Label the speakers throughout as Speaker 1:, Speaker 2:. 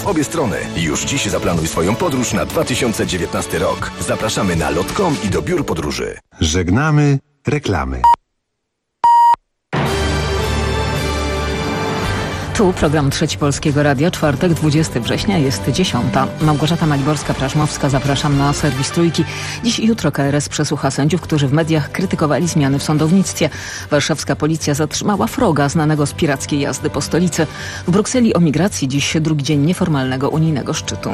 Speaker 1: w obie strony. Już dziś zaplanuj swoją podróż na 2019 rok. Zapraszamy na lot.com i do biur podróży.
Speaker 2: Żegnamy reklamy.
Speaker 3: Tu program Trzeci Polskiego Radia, czwartek, 20 września, jest 10. Małgorzata Maliborska-Prażmowska, zapraszam na serwis Trójki. Dziś i jutro KRS przesłucha sędziów, którzy w mediach krytykowali zmiany w sądownictwie. Warszawska policja zatrzymała Froga, znanego z pirackiej jazdy po stolicy. W Brukseli o migracji dziś drugi dzień nieformalnego unijnego szczytu.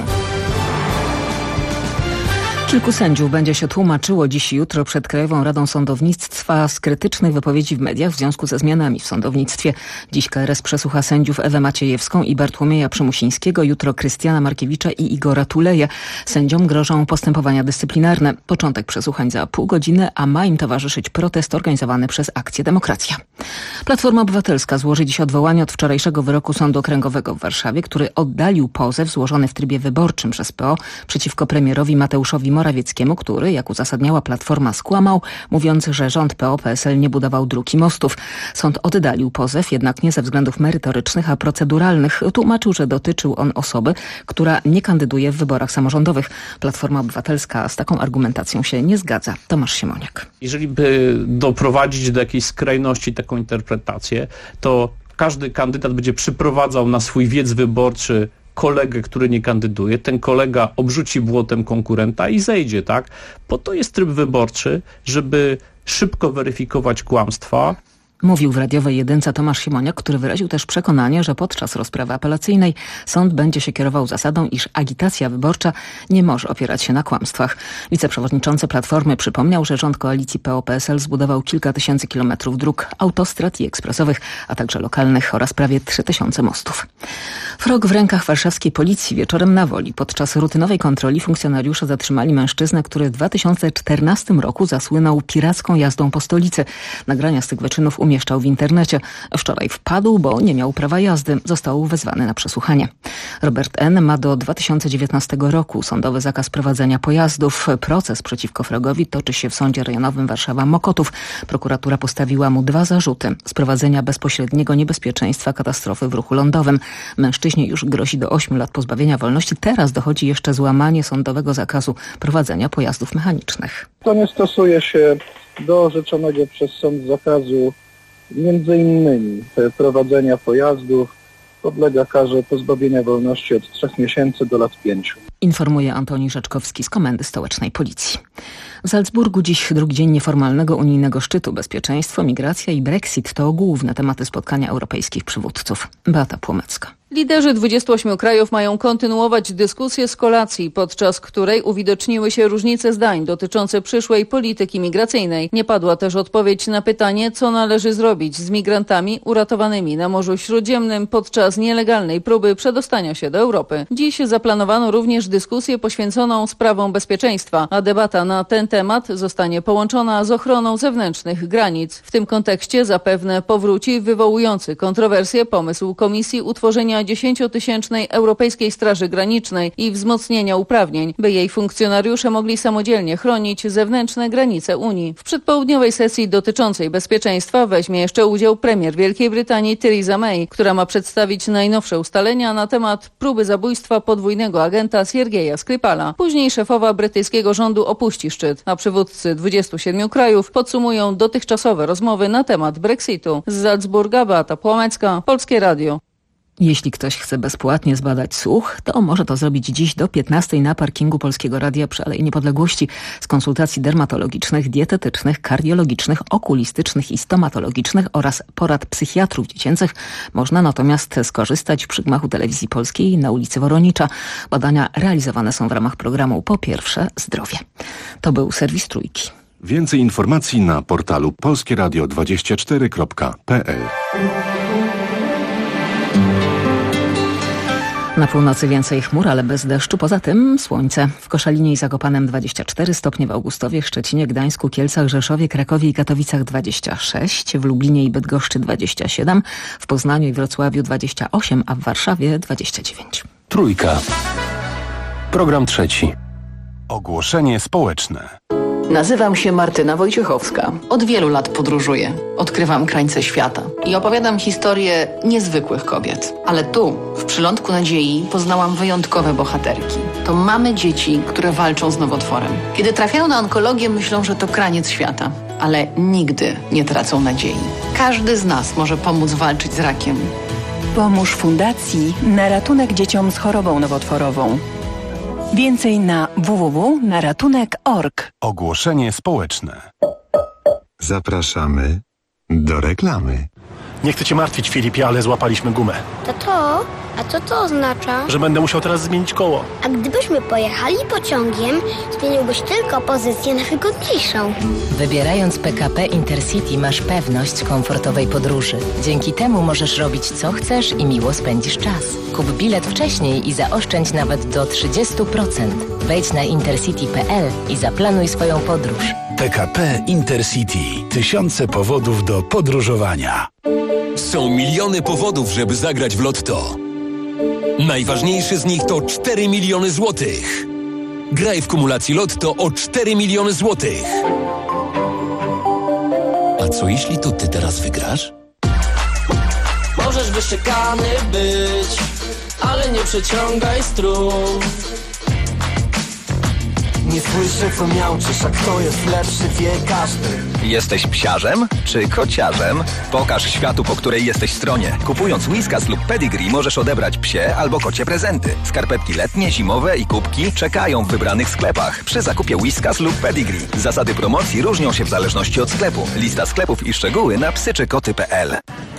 Speaker 3: Kilku sędziów będzie się tłumaczyło dziś i jutro przed Krajową Radą Sądownictwa z krytycznych wypowiedzi w mediach w związku ze zmianami w sądownictwie. Dziś KRS przesłucha sędziów Ewę Maciejewską i Bartłomieja Przymusińskiego, jutro Krystiana Markiewicza i Igora Tuleję. Sędziom grożą postępowania dyscyplinarne. Początek przesłuchań za pół godziny, a ma im towarzyszyć protest organizowany przez Akcję Demokracja. Platforma Obywatelska złoży dziś odwołanie od wczorajszego wyroku Sądu Okręgowego w Warszawie, który oddalił pozew złożony w trybie wyborczym przez PO przeciwko premierowi Mateuszowi Morawieckiemu, który, jak uzasadniała Platforma, skłamał, mówiąc, że rząd PO-PSL nie budował dróg i mostów. Sąd oddalił pozew, jednak nie ze względów merytorycznych, a proceduralnych. Tłumaczył, że dotyczył on osoby, która nie kandyduje w wyborach samorządowych. Platforma Obywatelska z taką argumentacją się nie zgadza. Tomasz Siemoniak.
Speaker 4: Jeżeli by doprowadzić do jakiejś skrajności taką interpretację, to każdy kandydat będzie przyprowadzał na swój wiec wyborczy kolegę, który nie kandyduje, ten kolega obrzuci błotem konkurenta i zejdzie, tak? Po to jest tryb wyborczy, żeby szybko weryfikować kłamstwa.
Speaker 3: Mówił w radiowej jedynce Tomasz Siemoniak, który wyraził też przekonanie, że podczas rozprawy apelacyjnej sąd będzie się kierował zasadą, iż agitacja wyborcza nie może opierać się na kłamstwach. Wiceprzewodniczący Platformy przypomniał, że rząd koalicji PO-PSL zbudował kilka tysięcy kilometrów dróg, autostrad i ekspresowych, a także lokalnych oraz prawie 3000 mostów. Frog w rękach warszawskiej policji wieczorem na Woli. Podczas rutynowej kontroli funkcjonariusze zatrzymali mężczyznę, który w 2014 roku zasłynął piracką jazdą po stolicy. Nagrania z tych wyczynów umieszczał w internecie. Wczoraj wpadł, bo nie miał prawa jazdy. Został wezwany na przesłuchanie. Robert N. ma do 2019 roku sądowy zakaz prowadzenia pojazdów. Proces przeciwko Frogowi toczy się w Sądzie Rejonowym Warszawa-Mokotów. Prokuratura postawiła mu 2 zarzuty. Sprowadzenia bezpośredniego niebezpieczeństwa katastrofy w ruchu lądowym. Mężczyźnie już grozi do 8 lat pozbawienia wolności. Teraz dochodzi jeszcze złamanie sądowego zakazu prowadzenia pojazdów mechanicznych.
Speaker 5: To nie stosuje się do orzeczonego przez sąd zakazu między innymi prowadzenia pojazdów. Podlega karze pozbawienia wolności od 3 miesięcy do lat 5.
Speaker 3: Informuje Antoni Rzeczkowski z Komendy Stołecznej Policji. W Salzburgu dziś drugi dzień nieformalnego unijnego szczytu. Bezpieczeństwo, migracja i Brexit to główne tematy spotkania europejskich przywódców. Beata Płomecka.
Speaker 6: Liderzy 28 krajów mają kontynuować dyskusję z kolacji, podczas której uwidoczniły się różnice zdań dotyczące przyszłej polityki migracyjnej. Nie padła też odpowiedź na pytanie, co należy zrobić z migrantami uratowanymi na Morzu Śródziemnym podczas nielegalnej próby przedostania się do Europy. Dziś zaplanowano również dyskusję poświęconą sprawom bezpieczeństwa, a debata na ten temat zostanie połączona z ochroną zewnętrznych granic. W tym kontekście zapewne powróci wywołujący kontrowersje pomysł Komisji utworzenia 10-tysięcznej Europejskiej Straży Granicznej i wzmocnienia uprawnień, by jej funkcjonariusze mogli samodzielnie chronić zewnętrzne granice Unii. W przedpołudniowej sesji dotyczącej bezpieczeństwa weźmie jeszcze udział premier Wielkiej Brytanii Theresa May, która ma przedstawić najnowsze ustalenia na temat próby zabójstwa podwójnego agenta Siergieja Skripala. Później szefowa brytyjskiego rządu opuści szczyt, a przywódcy 27 krajów podsumują dotychczasowe rozmowy na temat Brexitu. Z Salzburga Beata Płomecka, Polskie Radio.
Speaker 3: Jeśli ktoś chce bezpłatnie zbadać słuch, to może to zrobić dziś do 15 na parkingu Polskiego Radia przy Alei Niepodległości. Z konsultacji dermatologicznych, dietetycznych, kardiologicznych, okulistycznych i stomatologicznych oraz porad psychiatrów dziecięcych można natomiast skorzystać przy gmachu Telewizji Polskiej na ulicy Woronicza. Badania realizowane są w ramach programu Po Pierwsze Zdrowie. To był serwis Trójki.
Speaker 2: Więcej informacji na portalu polskieradio24.pl.
Speaker 3: Na północy więcej chmur, ale bez deszczu. Poza tym słońce. W Koszalinie i Zakopanem 24 stopnie, w Augustowie, Szczecinie, Gdańsku, Kielcach, Rzeszowie, Krakowie i Katowicach 26, w Lublinie i Bydgoszczy 27, w Poznaniu i Wrocławiu 28, a w Warszawie 29.
Speaker 7: Trójka. Program trzeci.
Speaker 2: Ogłoszenie społeczne.
Speaker 7: Nazywam się Martyna Wojciechowska. Od wielu lat podróżuję. Odkrywam krańce świata i opowiadam historie niezwykłych kobiet. Ale tu, w Przylądku Nadziei, poznałam wyjątkowe bohaterki. To mamy dzieci, które walczą z nowotworem. Kiedy trafiają na onkologię, myślą, że to kraniec świata. Ale nigdy nie tracą nadziei. Każdy z nas może pomóc walczyć z rakiem.
Speaker 8: Pomóż Fundacji na ratunek dzieciom z chorobą nowotworową. Więcej na www.naratunek.org.
Speaker 2: Ogłoszenie społeczne. Zapraszamy do reklamy.
Speaker 9: Nie chcę cię martwić, Filipie, ale złapaliśmy gumę.
Speaker 10: Tato, a co to oznacza?
Speaker 9: Że będę musiał teraz zmienić koło.
Speaker 10: A gdybyśmy pojechali pociągiem, zmieniłbyś tylko pozycję na wygodniejszą.
Speaker 11: Wybierając PKP Intercity masz pewność komfortowej podróży. Dzięki temu możesz robić co chcesz i miło spędzisz czas. Kup bilet wcześniej i zaoszczędź nawet do 30%. Wejdź na intercity.pl i zaplanuj swoją podróż.
Speaker 12: PKP Intercity. Tysiące powodów do podróżowania.
Speaker 13: Są miliony powodów, żeby zagrać w Lotto. Najważniejszy z nich to 4 miliony złotych. Graj w kumulacji Lotto o 4 miliony złotych. A co jeśli to ty teraz wygrasz?
Speaker 14: Możesz wyszczekany być, ale nie przeciągaj strun.
Speaker 15: Nie słyszę co miałczysz, a kto jest lepszy wie każdy.
Speaker 1: Jesteś psiarzem czy kociarzem? Pokaż światu, po której jesteś stronie. Kupując Whiskas lub Pedigree możesz odebrać psie albo kocie prezenty. Skarpetki letnie, zimowe i kubki czekają w wybranych sklepach przy zakupie Whiskas lub Pedigree. Zasady promocji różnią się w zależności od sklepu. Lista sklepów i szczegóły na psyczykoty.pl.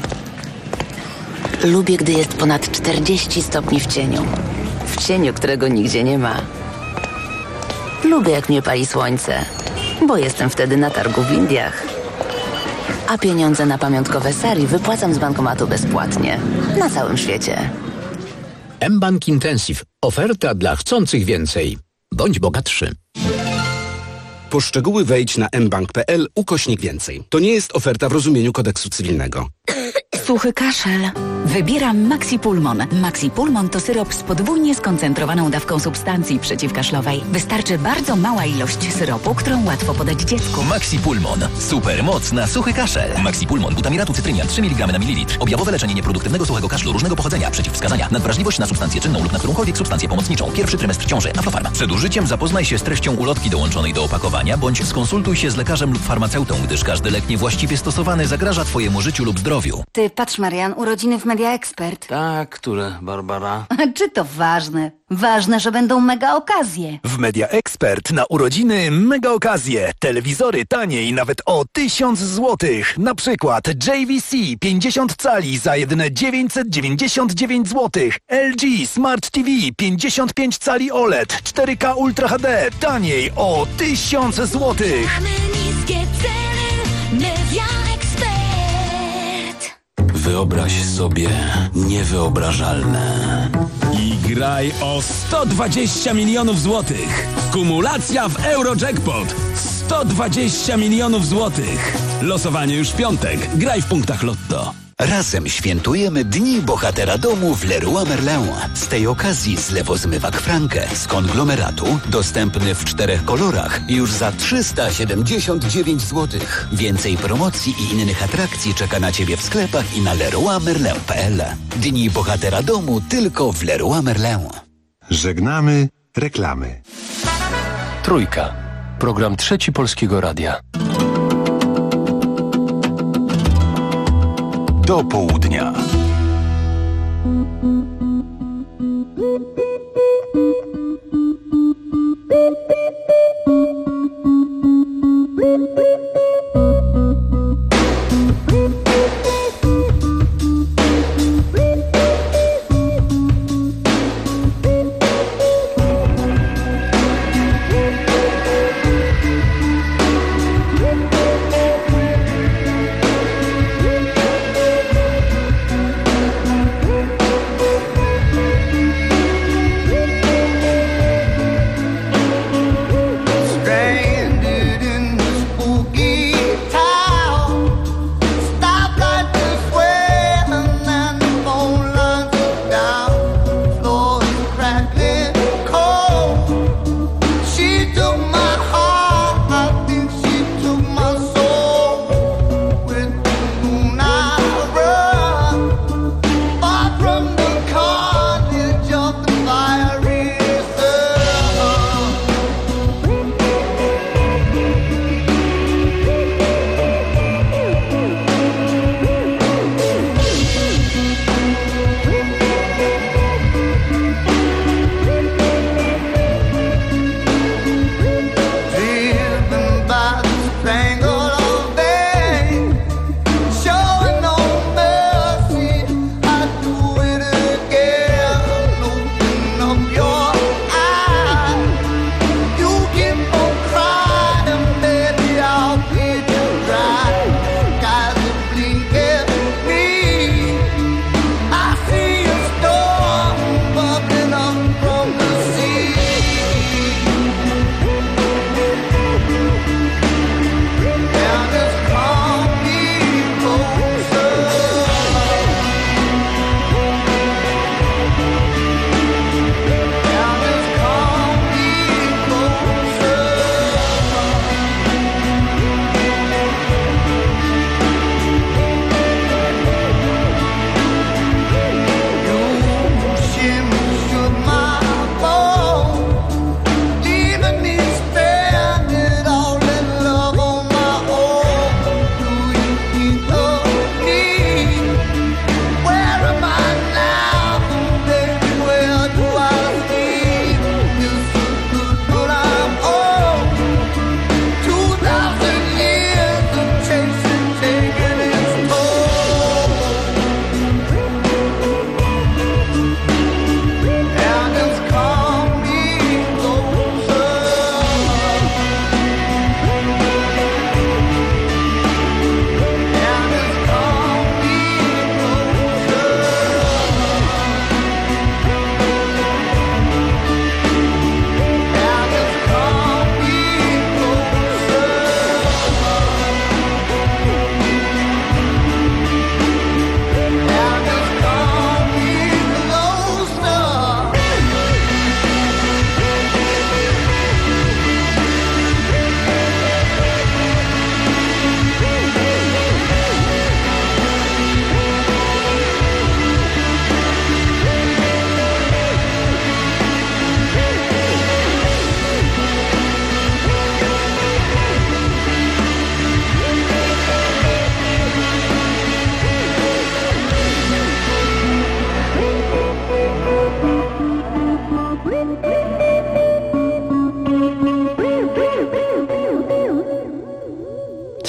Speaker 11: Lubię, gdy jest ponad 40 stopni w cieniu. W cieniu, którego nigdzie nie ma. Lubię, jak mnie pali słońce, bo jestem wtedy na targu w Indiach. A pieniądze na pamiątkowe sari wypłacam z bankomatu bezpłatnie. Na całym świecie.
Speaker 16: mBank Intensive. Oferta dla chcących więcej. Bądź bogatszy.
Speaker 17: Po szczegóły wejdź na mbank.pl/więcej. To nie jest oferta w rozumieniu kodeksu cywilnego.
Speaker 18: Suchy kaszel. Wybieram Maxipulmon. Maxipulmon to syrop z podwójnie skoncentrowaną dawką substancji przeciwkaszlowej. Wystarczy bardzo mała ilość syropu, którą łatwo podać dziecku.
Speaker 13: Maxipulmon. Super moc na suchy kaszel. Maxipulmon. Butamiratu cytrynia 3 mg na mililitr. Objawowe leczenie nieproduktywnego suchego kaszlu różnego pochodzenia. Przeciwwskazania. Nadwrażliwość na substancję czynną lub na którąkolwiek substancję pomocniczą. Pierwszy trymestr ciąży. Aflofarm. Przed użyciem zapoznaj się z treścią ulotki dołączonej do opakowania, bądź skonsultuj się z lekarzem lub farmaceutą, gdyż każdy lek niewłaściwie stosowany zagraża twojemu życiu lub zdrowiu.
Speaker 19: Ty, patrz Marian, urodziny w Media Expert.
Speaker 20: Tak, które, Barbara?
Speaker 19: Czy to ważne? Ważne, że będą mega okazje.
Speaker 12: W Media Expert na urodziny mega okazje. Telewizory taniej nawet o 1000 zł. Na przykład JVC 50 cali za jedyne 999 zł. LG Smart TV 55 cali OLED 4K Ultra HD taniej o 1000 zł.
Speaker 21: Mamy niskie ceny, Media Expert.
Speaker 12: Wyobraź sobie niewyobrażalne.
Speaker 22: I graj o 120 milionów złotych. Kumulacja w Eurojackpot. 120 milionów złotych. Losowanie już w piątek. Graj w punktach Lotto.
Speaker 12: Razem świętujemy Dni Bohatera Domu w Leroy Merlin. Z tej okazji zlewozmywak Franke z konglomeratu dostępny w 4 kolorach już za 379 zł. Więcej promocji i innych atrakcji czeka na Ciebie w sklepach i na leroymerlin.pl. Dni Bohatera Domu tylko w Leroy Merlin.
Speaker 2: Żegnamy reklamy.
Speaker 23: Trójka. Program Trzeci Polskiego Radia.
Speaker 12: Do południa.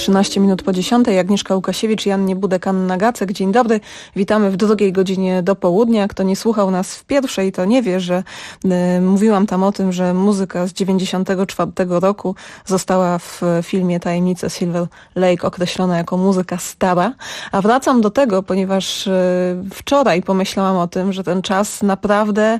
Speaker 4: 13 minut po 10. Agnieszka Łukasiewicz i Annie Budek, Anna Gacek. Dzień dobry. Witamy w drugiej godzinie do południa. Kto nie słuchał nas w pierwszej, to nie wie, że mówiłam tam o tym, że muzyka z 94 roku została w filmie Tajemnice Silver Lake określona jako muzyka stara. A wracam do tego, ponieważ wczoraj pomyślałam o tym, że ten czas naprawdę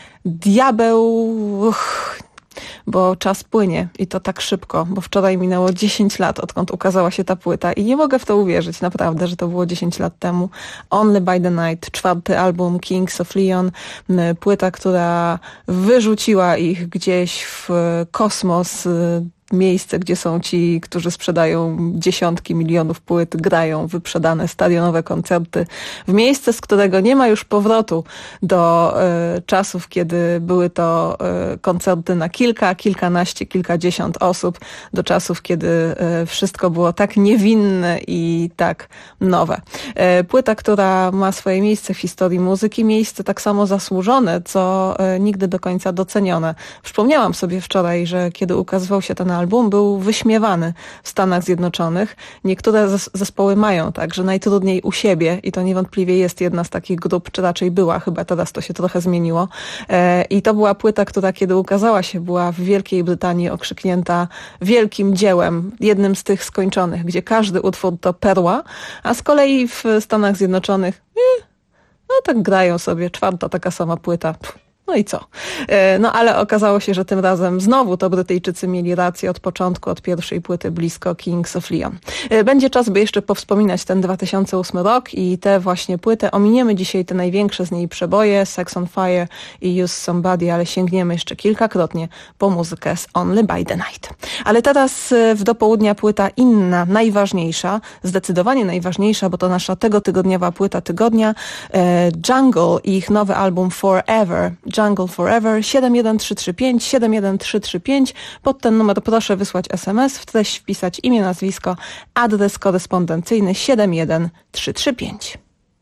Speaker 4: bo czas płynie i to tak szybko, bo wczoraj minęło 10 lat, odkąd ukazała się ta płyta i nie mogę w to uwierzyć naprawdę, że to było 10 lat temu. Only by the Night, 4. album Kings of Leon, płyta, która wyrzuciła ich gdzieś w kosmos, miejsce, gdzie są ci, którzy sprzedają dziesiątki milionów płyt, grają wyprzedane stadionowe koncerty, w miejsce, z którego nie ma już powrotu do czasów, kiedy były to koncerty na kilkanaście, kilkadziesiąt osób, do czasów, kiedy wszystko było tak niewinne i tak nowe. Płyta, która ma swoje miejsce w historii muzyki, miejsce tak samo zasłużone, co nigdy do końca docenione. Przypomniałam sobie wczoraj, że kiedy ukazywał się ten album, był wyśmiewany w Stanach Zjednoczonych. Niektóre zespoły mają tak, że najtrudniej u siebie i to niewątpliwie jest jedna z takich grup, czy raczej była, chyba teraz to się trochę zmieniło. I to była płyta, która kiedy ukazała się, była w Wielkiej Brytanii okrzyknięta wielkim dziełem, jednym z tych skończonych, gdzie każdy utwór to perła, a z kolei w Stanach Zjednoczonych no tak grają sobie, 4. taka sama płyta. No i co? No ale okazało się, że tym razem znowu to Brytyjczycy mieli rację od początku, od pierwszej płyty blisko Kings of Leon. Będzie czas, by jeszcze powspominać ten 2008 rok i tę właśnie płytę. Ominiemy dzisiaj te największe z niej przeboje, Sex on Fire i Use Somebody, ale sięgniemy jeszcze kilkakrotnie po muzykę z Only by the Night. Ale teraz w do południa płyta inna, najważniejsza, zdecydowanie najważniejsza, bo to nasza tegotygodniowa płyta tygodnia, Jungle i ich nowy album Forever. Jungle Forever 71335. Pod ten numer proszę wysłać SMS, w treść wpisać imię, nazwisko, adres korespondencyjny 71335.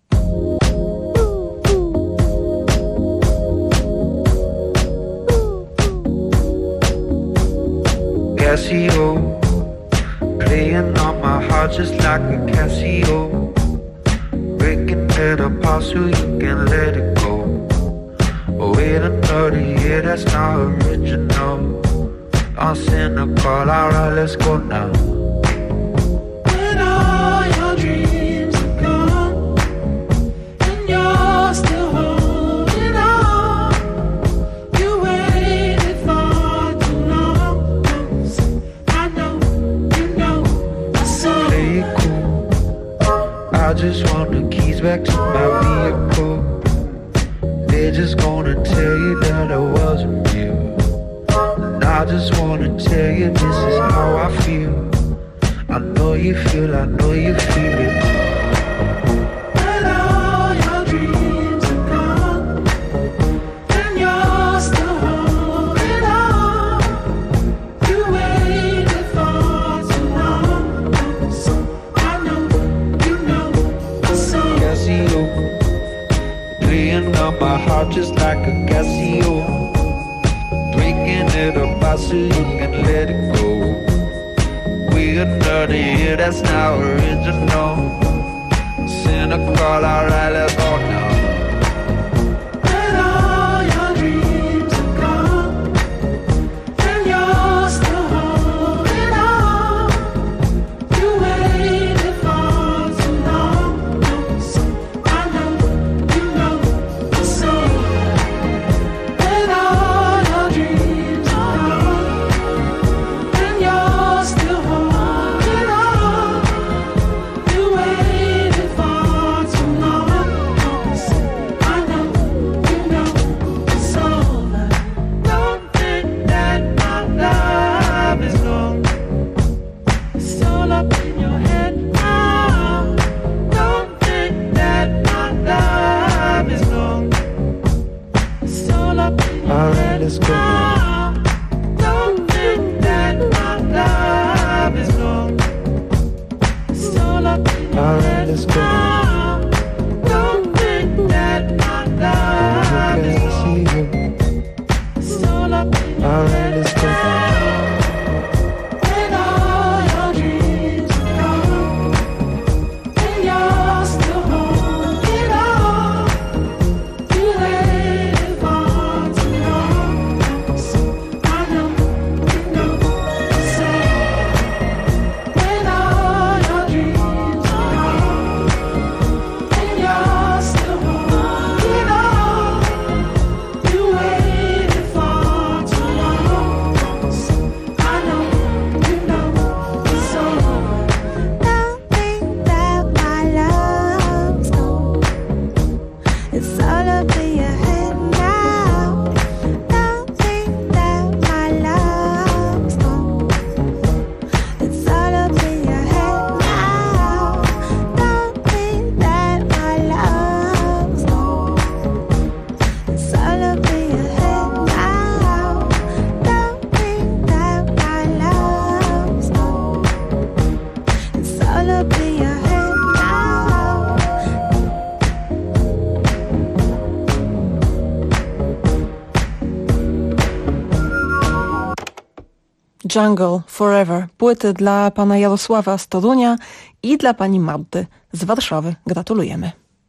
Speaker 5: Casio, playing on my heart just like a Casio, breaking it apart so you can let it go. Wait another year, that's not original. I'm cynical, alright, let's go now. When all your dreams are gone and you're still holding on, you waited for too long. I know, you know, so play it cool. I just want the keys back to my vehicle. They're just gonna tell you that I wasn't real. And I just wanna tell you this is how I feel. I know you feel, I know you feel it. When all your dreams are gone and you're still holding on, you waited for too long. I know, you know, so Casio, playing on my heart just like a Casio, breaking it apart so you can let it go. We another year, that's not original. Cynical, alright, let's go now. When all your dreams are gone and you're still holding on, you waited for too long. I know, you know, so when all your dreams are gone and you're still holding on, you waited for too long. I know, you know, so don't think that my love is gone. It's all up in your head now. Don't think that my love is gone. It's all up in your head now. Don't think that my love is gone. It's all up in your head now. Don't think that my love is gone. It's all up in your head now. When all your dreams are
Speaker 4: Jungle Forever. Płyty dla pana Jarosława z Torunia i dla pani Magdy z Warszawy. Gratulujemy.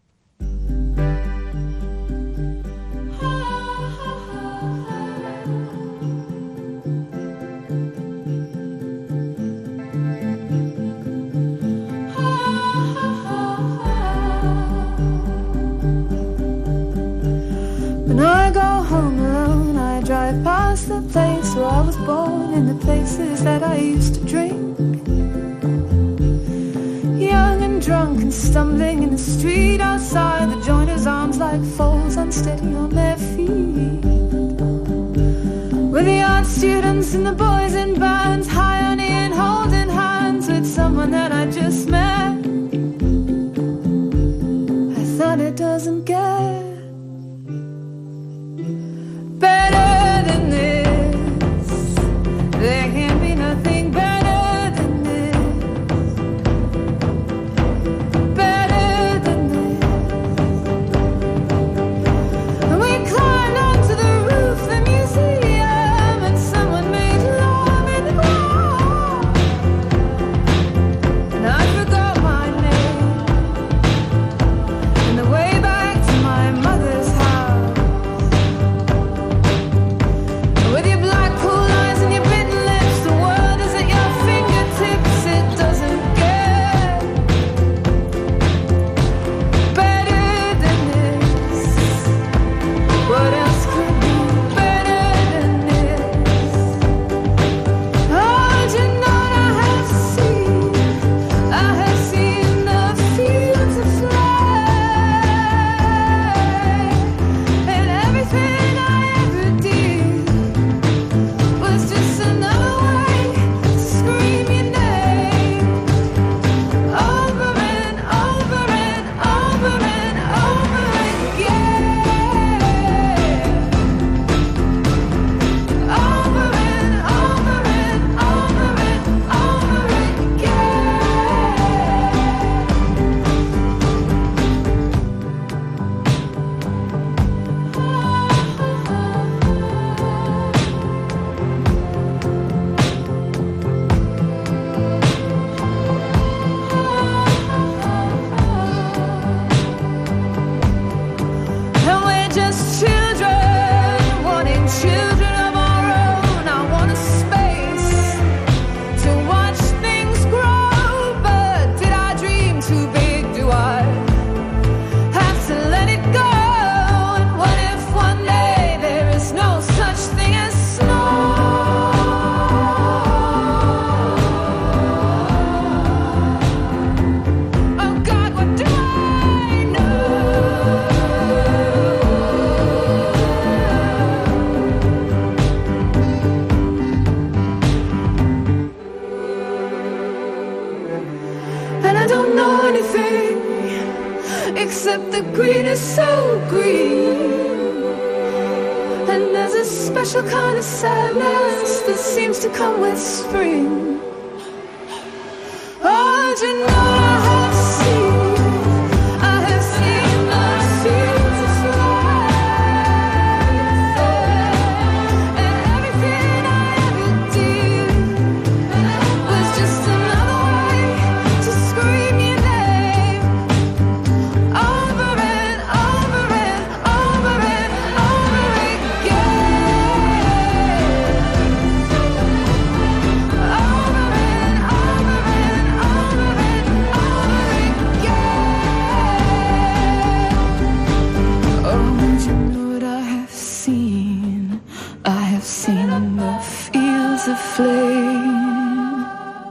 Speaker 3: When I go home alone, I drive past the place where I was born and the places that I used to drink. Young and drunk and stumbling in the street outside the joiner's arms like foals unsteady on their feet. With the art students and the boys in bands, high on in, holding hands with someone that I just met. I thought it doesn't get better than this. There can't be nothing better than this. Better than this. And we climbed onto the roof of the museum and someone made love in the ground. And I forgot my name and the way back to my mother's house. With your black cool eyes and your bitten lips, the world is at your fingertips. It doesn't get better than this. What else could be better than this? Oh, you know I have seen the fields of flame, and everything I ever did was just another way to scream your name over and over and over and over again. Over and over and over and over again. And we're just children, wanting children of our own. I want a space to watch things grow. But did I dream too big? Do I have to let it go? And what if one day there is no such thing as snow? Oh God, what do I know? And I don't know anything except the green is so green. And there's a special kind of sadness that seems to come with spring. Oh, do you know I have seen the fields of flame, and everything I ever did was just another way to scream your name over and over and over and over again. Over and over and over and over again. Oh, you know what I have seen? I have seen the fields of flame,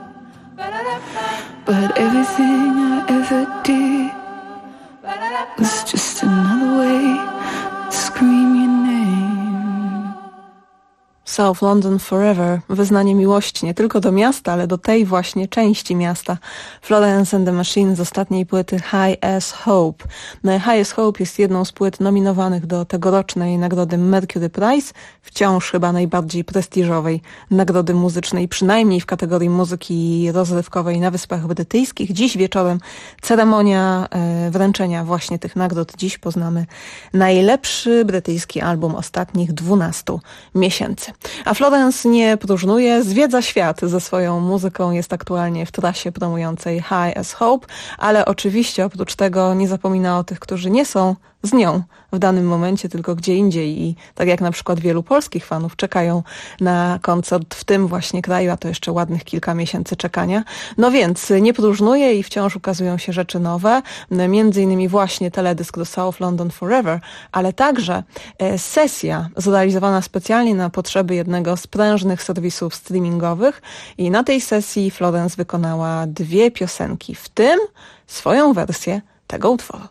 Speaker 3: but everything I ever did was just another way to scream your name.
Speaker 4: South London Forever. Wyznanie miłości nie tylko do miasta, ale do tej właśnie części miasta. Florence and the Machine z ostatniej płyty High as Hope. High as Hope jest jedną z płyt nominowanych do tegorocznej nagrody Mercury Prize, wciąż chyba najbardziej prestiżowej nagrody muzycznej, przynajmniej w kategorii muzyki rozrywkowej na Wyspach Brytyjskich. Dziś wieczorem ceremonia wręczenia właśnie tych nagród. Dziś poznamy najlepszy brytyjski album ostatnich 12 miesięcy. A Florence nie próżnuje, zwiedza świat ze swoją muzyką, jest aktualnie w trasie promującej High as Hope, ale oczywiście oprócz tego nie zapomina o tych, którzy nie są z nią w danym momencie, tylko gdzie indziej i tak jak na przykład wielu polskich fanów czekają na koncert w tym właśnie kraju, a to jeszcze ładnych kilka miesięcy czekania. No więc nie próżnuje i wciąż ukazują się rzeczy nowe, między innymi właśnie teledysk do South London Forever, ale także sesja zrealizowana specjalnie na potrzeby jednego z prężnych serwisów streamingowych i na tej sesji Florence wykonała 2 piosenki, w tym swoją wersję tego utworu.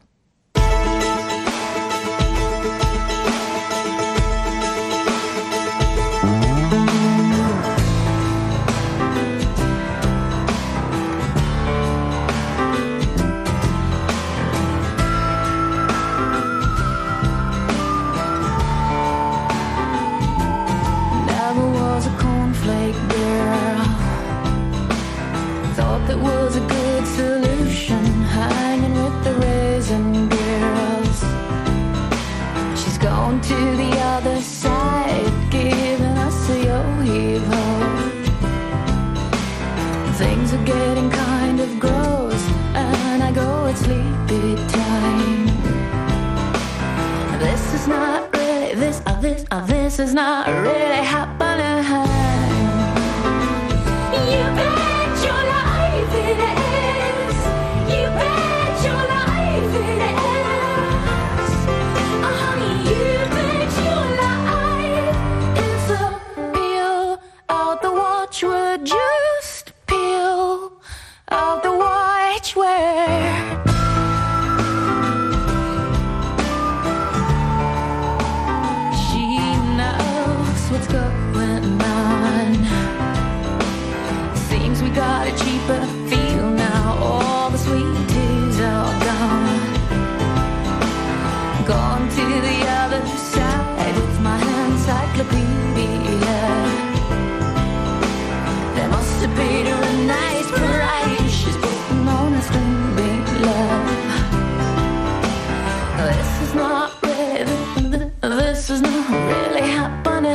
Speaker 3: To the other side, giving us a yo-yo. Things are getting kind of gross, and I go, it's sleepy time. This is not really, this is not really happening. You bet your life it is. You bet your life it is. Honey, you bet your life it's a peel out the watchword. Just peel out the watchword. She knows what's going on. Seems we got a cheaper feel now. All the sweet teas are gone. Gone to the other side with my encyclopedia. There must have been a nice price she's putting on a string, big love. This is not really, this is not really happening.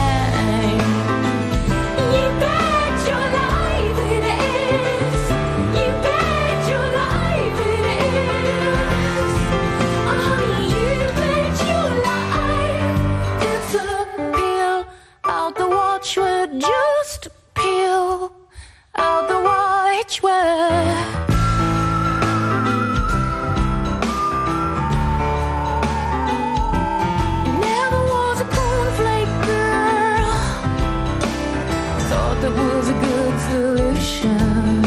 Speaker 3: You bet your life it is. You bet your life it is. Honey, you bet your life it's a peel out the watchword. Just peel out the watchword. Never was a cornflake girl. Thought that was a good solution.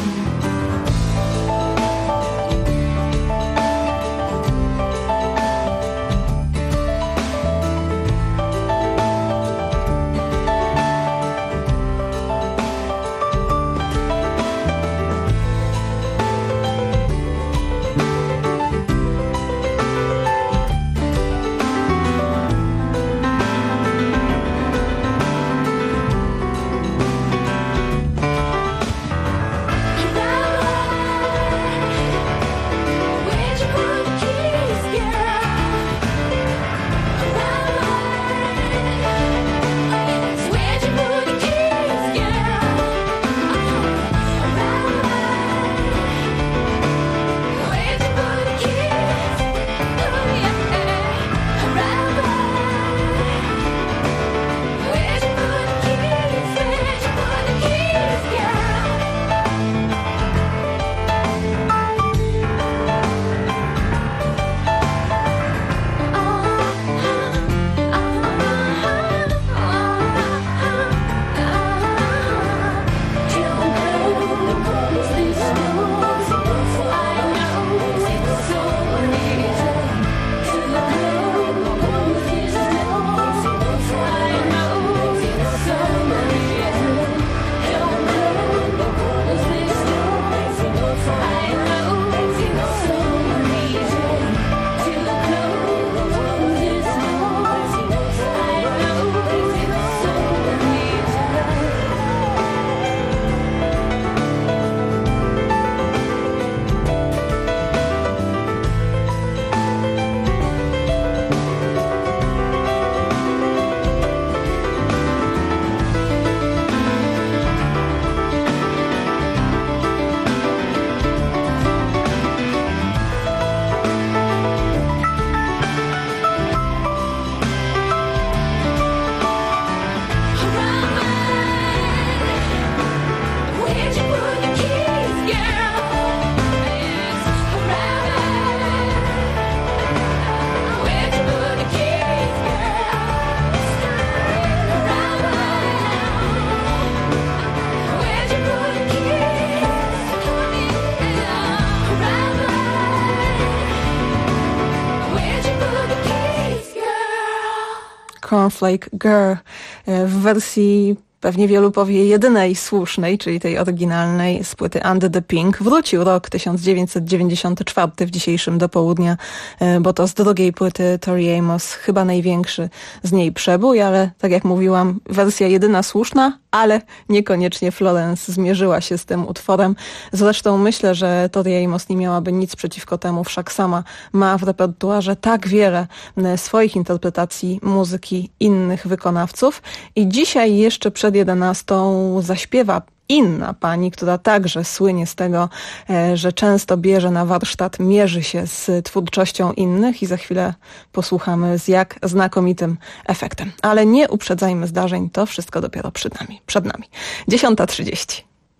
Speaker 4: Cornflake Girl w wersji pewnie wielu powie jedynej słusznej, czyli tej oryginalnej z płyty Under the Pink. Wrócił rok 1994 w dzisiejszym do południa, bo to z drugiej płyty Tori Amos chyba największy z niej przebój, ale tak jak mówiłam, wersja jedyna słuszna, ale niekoniecznie Florence zmierzyła się z tym utworem. Zresztą myślę, że Tori Amos nie miałaby nic przeciwko temu, wszak sama ma w repertuarze tak wiele swoich interpretacji muzyki innych wykonawców. I dzisiaj jeszcze przed 11 zaśpiewa inna pani, która także słynie z tego, że często bierze na warsztat, mierzy się z twórczością innych i za chwilę posłuchamy z jak znakomitym efektem. Ale nie uprzedzajmy zdarzeń, to wszystko dopiero przed nami. 10:30.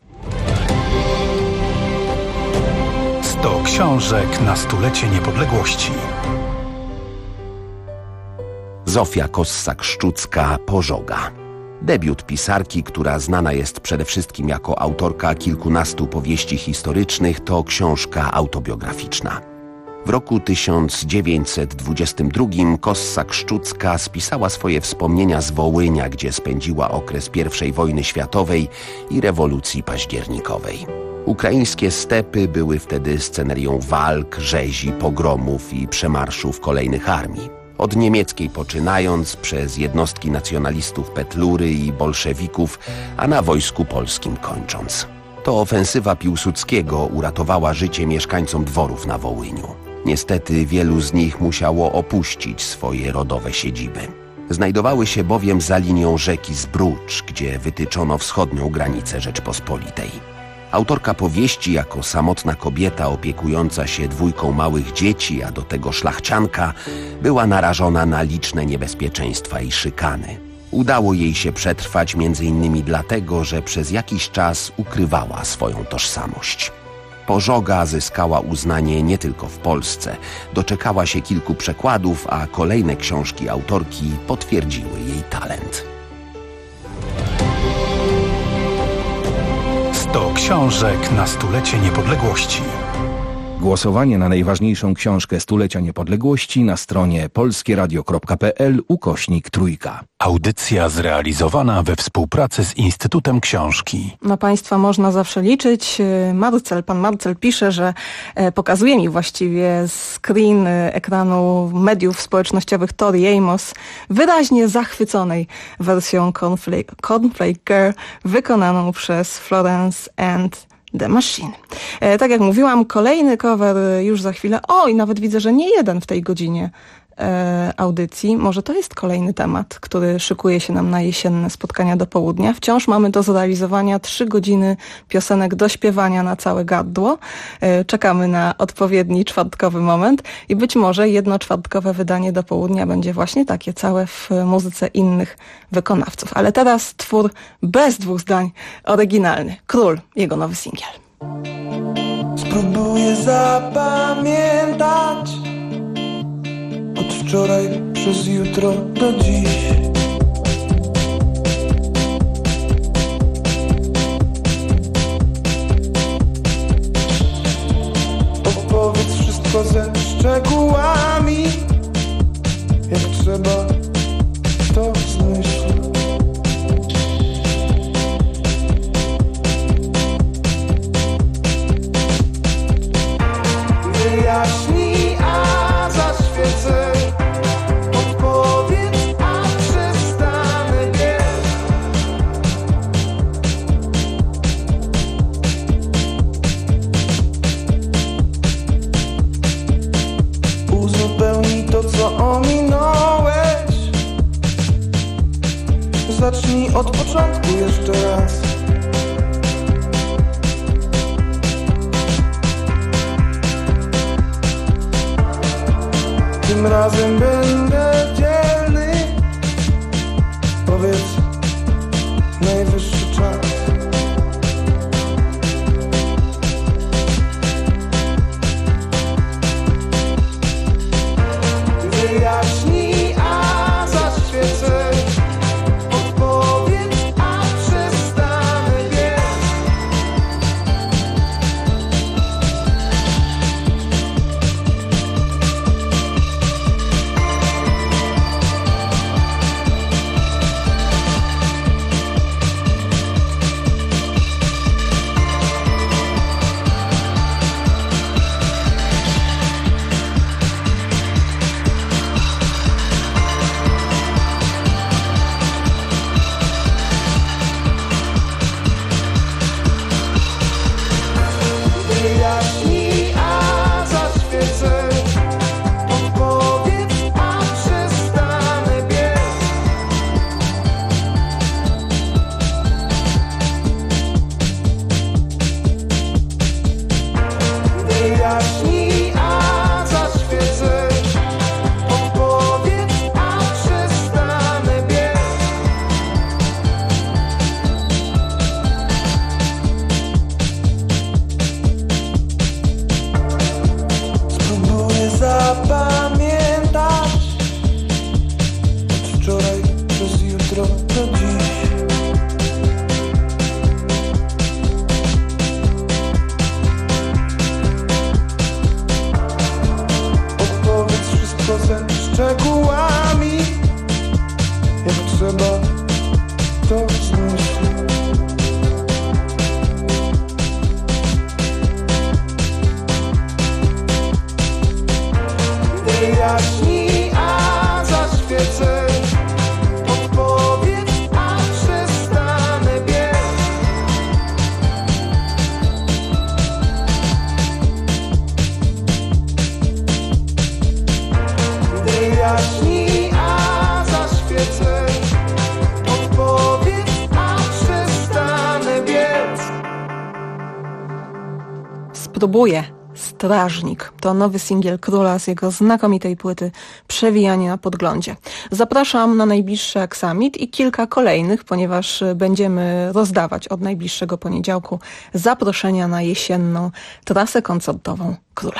Speaker 2: 100 książek na stulecie niepodległości.
Speaker 6: Zofia Kossak-Szczucka, Pożoga. Debiut pisarki, która znana jest przede wszystkim jako autorka kilkunastu powieści historycznych, to książka autobiograficzna. W roku 1922 Kossak-Szczucka spisała swoje wspomnienia z Wołynia, gdzie spędziła okres I wojny światowej i rewolucji październikowej. Ukraińskie stepy były wtedy scenerią walk, rzezi, pogromów i przemarszów kolejnych armii. Od niemieckiej poczynając, przez jednostki nacjonalistów Petlury i bolszewików, a na wojsku polskim kończąc. To ofensywa Piłsudskiego uratowała życie mieszkańcom dworów na Wołyniu. Niestety wielu z nich musiało opuścić swoje rodowe siedziby. Znajdowały się bowiem za linią rzeki Zbrucz, gdzie wytyczono wschodnią granicę Rzeczpospolitej. Autorka powieści jako samotna kobieta opiekująca się 2 małych dzieci, a do tego szlachcianka, była narażona na liczne niebezpieczeństwa i szykany. Udało jej się przetrwać m.in. dlatego, że przez jakiś czas ukrywała swoją tożsamość. Pożoga zyskała uznanie nie tylko w Polsce, doczekała się kilku przekładów, a kolejne książki autorki potwierdziły jej talent.
Speaker 2: 100 książek na stulecie niepodległości.
Speaker 7: Głosowanie na najważniejszą książkę stulecia niepodległości na stronie polskieradio.pl/3.
Speaker 2: Audycja zrealizowana we współpracy z Instytutem Książki.
Speaker 4: Na Państwa można zawsze liczyć. Pan Marcel pisze, że pokazuje mi właściwie screen ekranu mediów społecznościowych Tori Amos, wyraźnie zachwyconej wersją Cornflake Girl, wykonaną przez Florence and The Machine. Tak jak mówiłam, kolejny cover już za chwilę. O, i nawet widzę, że nie jeden w tej godzinie audycji. Może to jest kolejny temat, który szykuje się nam na jesienne spotkania do południa. Wciąż mamy do zrealizowania 3 godziny piosenek do śpiewania na całe gardło. Czekamy na odpowiedni czwartkowy moment i być może jedno czwartkowe wydanie do południa będzie właśnie takie, całe w muzyce innych wykonawców. Ale teraz twór bez 2 zdań, oryginalny. Król, jego nowy singiel.
Speaker 15: Spróbuję zapamiętać od wczoraj przez jutro do dziś. Opowiedz wszystko ze szczegółami, jak trzeba to zmyśl. Wyjaśnij, a zaświecę. Odpowiedz, a przestanę biec. Uzupełnij to, co ominąłeś. Zacznij od początku jeszcze raz. Tym razem będę dzielny. Powiedz, najwyższy czas. Wyjaśnij, a zaświecę. Odpowiedz, a przestanę biec. to znosi. Gdy jaśni, a zaświecę, odpowiedz, a przestanę biec. Gdy jaśni, a zaświecę, odpowiedz, a przestanę biec.
Speaker 4: Spróbuję. Strażnik to nowy singiel Króla z jego znakomitej płyty Przewijanie na podglądzie. Zapraszam na najbliższy Aksamit i kilka kolejnych, ponieważ będziemy rozdawać od najbliższego poniedziałku zaproszenia na jesienną trasę koncertową Króla.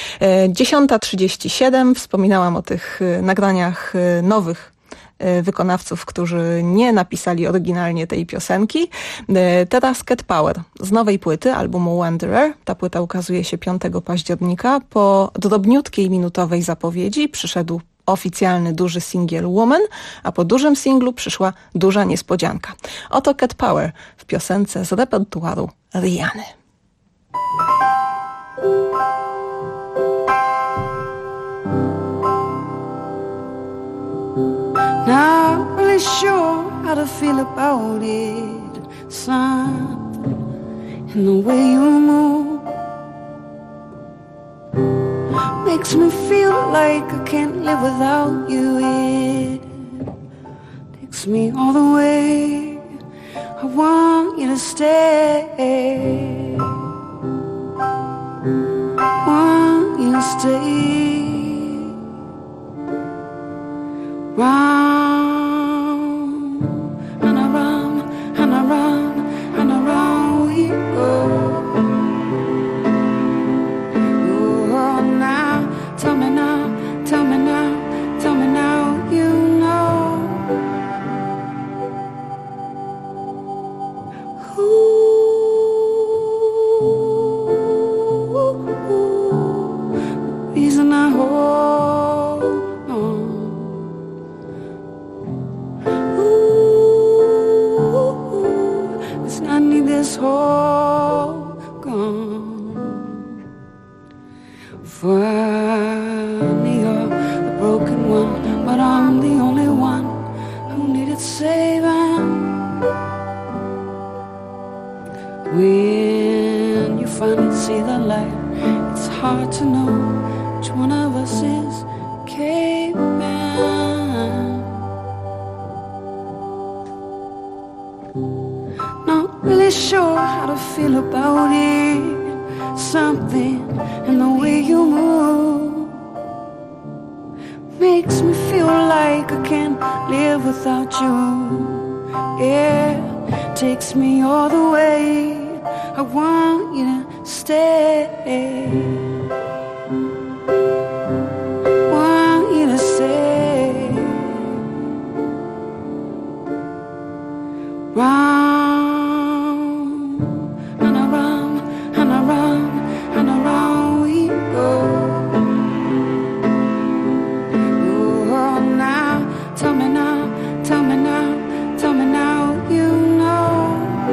Speaker 4: 10:37. Wspominałam o tych nagraniach nowych wykonawców, którzy nie napisali oryginalnie tej piosenki. Teraz Cat Power z nowej płyty, albumu Wanderer. Ta płyta ukazuje się 5 października. Po drobniutkiej minutowej zapowiedzi przyszedł oficjalny duży singiel Woman, a po dużym singlu przyszła duża niespodzianka. Oto Cat Power w piosence z repertuaru Rihanny.
Speaker 8: Not really sure how to feel about it. Something in the way you move makes me feel like I can't live without you. It takes me all the way. I want you to stay. Want you to stay. Round and around and around and around we go. Oh, now, tell me now, tell me now, tell me now, you know. Reason I hold on. I need this whole gone. Funny, you're the broken one, but I'm the only one who needed saving. When you finally see the light, it's hard to know which one of us is caveman. Really sure how to feel about it. Something in the way you move makes me feel like I can't live without you. Yeah, takes me all the way. I want you to stay. Want you to stay. Round and around we go. Oh, now, tell me now, tell me now, tell me now, you know.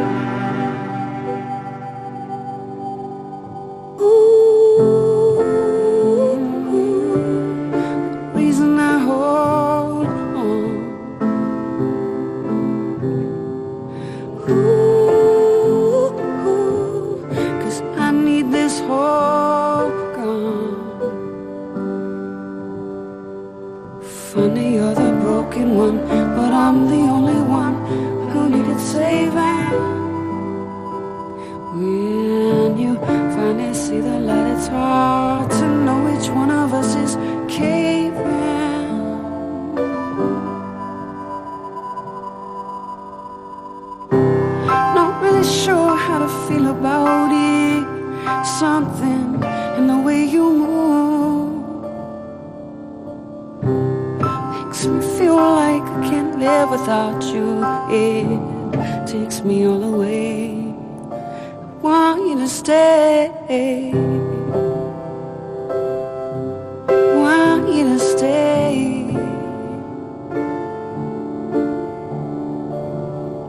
Speaker 8: Ooh, the reason I hold on. Ooh, this whole gone. Funny, you're the broken one, but I'm the only one who needed saving. When you finally see the light, it's hard to know which one of us is caving. Not really sure how to feel about it. Something in the way you move makes me feel like I can't live without you. It takes me all the way. I want you to stay. Want you to stay.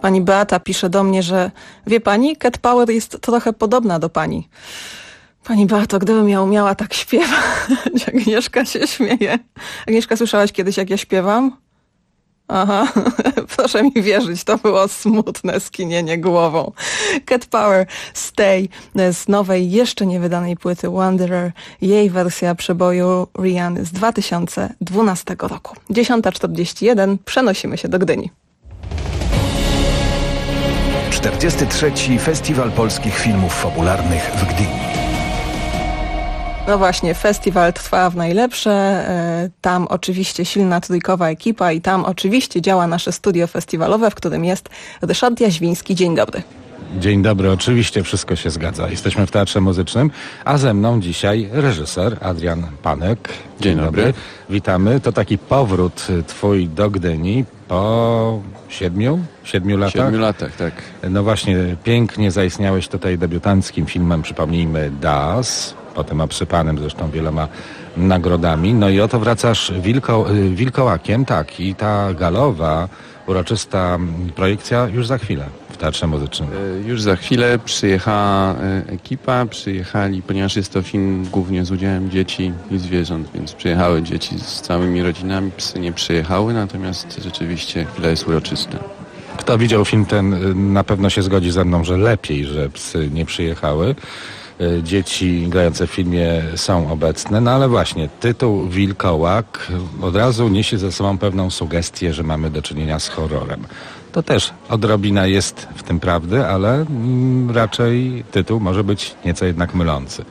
Speaker 4: Pani Beata pisze do mnie, że wie pani, Cat Power jest trochę podobna do pani. Pani Beato, gdybym ja umiała tak śpiewać, Agnieszka się śmieje. Agnieszka, słyszałaś kiedyś, jak ja śpiewam? Aha, proszę mi wierzyć, to było smutne skinienie głową. Cat Power, Stay z nowej, jeszcze niewydanej płyty Wanderer, jej wersja przeboju Rihanny z 2012 roku. 10:41, przenosimy się do Gdyni.
Speaker 2: 43. Festiwal Polskich Filmów Fabularnych w Gdyni.
Speaker 4: No właśnie, festiwal trwa w najlepsze, tam oczywiście silna trójkowa ekipa i tam oczywiście działa nasze studio festiwalowe, w którym jest Ryszard Jaźwiński. Dzień dobry.
Speaker 9: Dzień dobry, oczywiście wszystko się zgadza. Jesteśmy w Teatrze Muzycznym, a ze mną dzisiaj reżyser Adrian Panek. Dzień dobry. Witamy. To taki powrót twój do Gdyni po 7 latach?
Speaker 10: 7 latach, tak.
Speaker 9: No właśnie, pięknie zaistniałeś tutaj debiutanckim filmem, przypomnijmy, Das, potem obsypanym zresztą wieloma nagrodami. No i oto wracasz wilkołakiem, tak, i ta galowa, uroczysta projekcja już za chwilę w Teatrze Muzycznym.
Speaker 10: Już za chwilę przyjechała ekipa, ponieważ jest to film głównie z udziałem dzieci i zwierząt, więc przyjechały dzieci z całymi rodzinami, psy nie przyjechały, natomiast rzeczywiście chwila jest uroczysta.
Speaker 9: Kto widział film ten na pewno się zgodzi ze mną, że lepiej, że psy nie przyjechały. Dzieci grające w filmie są obecne, no ale właśnie tytuł Wilkołak od razu niesie ze sobą pewną sugestię, że mamy do czynienia z horrorem. To też odrobina jest w tym prawdy, ale raczej tytuł może być nieco jednak mylący.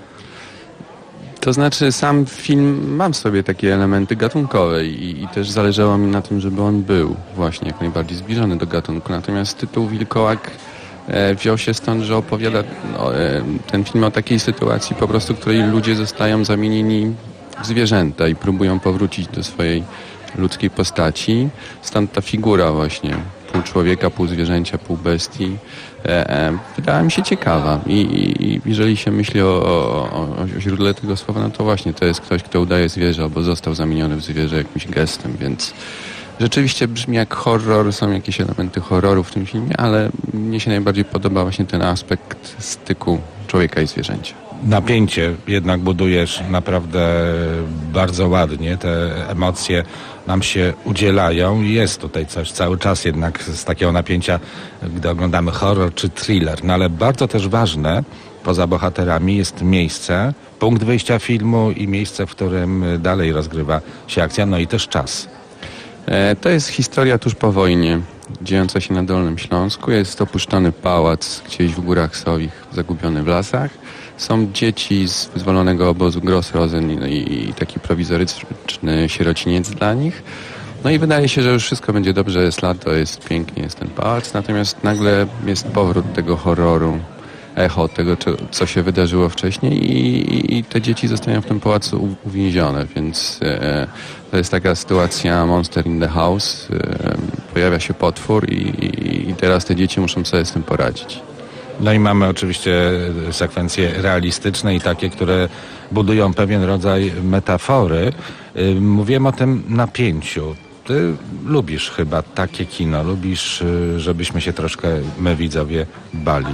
Speaker 10: To znaczy sam film ma w sobie takie elementy gatunkowe i też zależało mi na tym, żeby on był właśnie jak najbardziej zbliżony do gatunku. Natomiast tytuł Wilkołak wziął się stąd, że opowiada ten film o takiej sytuacji po prostu, w której ludzie zostają zamienieni w zwierzęta i próbują powrócić do swojej ludzkiej postaci. Stąd ta figura właśnie pół człowieka, pół zwierzęcia, pół bestii wydała mi się ciekawa i jeżeli się myśli o źródle tego słowa, no to właśnie to jest ktoś, kto udaje zwierzę albo został zamieniony w zwierzę jakimś gestem, więc rzeczywiście brzmi jak horror, są jakieś elementy horroru w tym filmie, ale mnie się najbardziej podoba właśnie ten aspekt styku człowieka i zwierzęcia.
Speaker 9: Napięcie jednak budujesz naprawdę bardzo ładnie, te emocje nam się udzielają i jest tutaj coś cały czas jednak z takiego napięcia, gdy oglądamy horror czy thriller, no ale bardzo też ważne, poza bohaterami jest miejsce, punkt wyjścia filmu i miejsce, w którym dalej rozgrywa się akcja, no i też czas.
Speaker 10: To jest historia tuż po wojnie, dziejąca się na Dolnym Śląsku. Jest opuszczony pałac gdzieś w Górach Sowich, zagubiony w lasach. Są dzieci z wyzwolonego obozu Grossrosen i taki prowizoryczny sierociniec dla nich. No i wydaje się, że już wszystko będzie dobrze, jest lato, jest pięknie, jest ten pałac. Natomiast nagle jest powrót tego horroru, echo tego, co się wydarzyło wcześniej i te dzieci zostają w tym pałacu uwięzione, więc to jest taka sytuacja Monster in the House. Pojawia się potwór i teraz te dzieci muszą sobie z tym poradzić.
Speaker 9: No i mamy oczywiście sekwencje realistyczne i takie, które budują pewien rodzaj metafory. Mówiłem o tym napięciu. Ty lubisz chyba takie kino, lubisz, żebyśmy się troszkę, my widzowie, bali.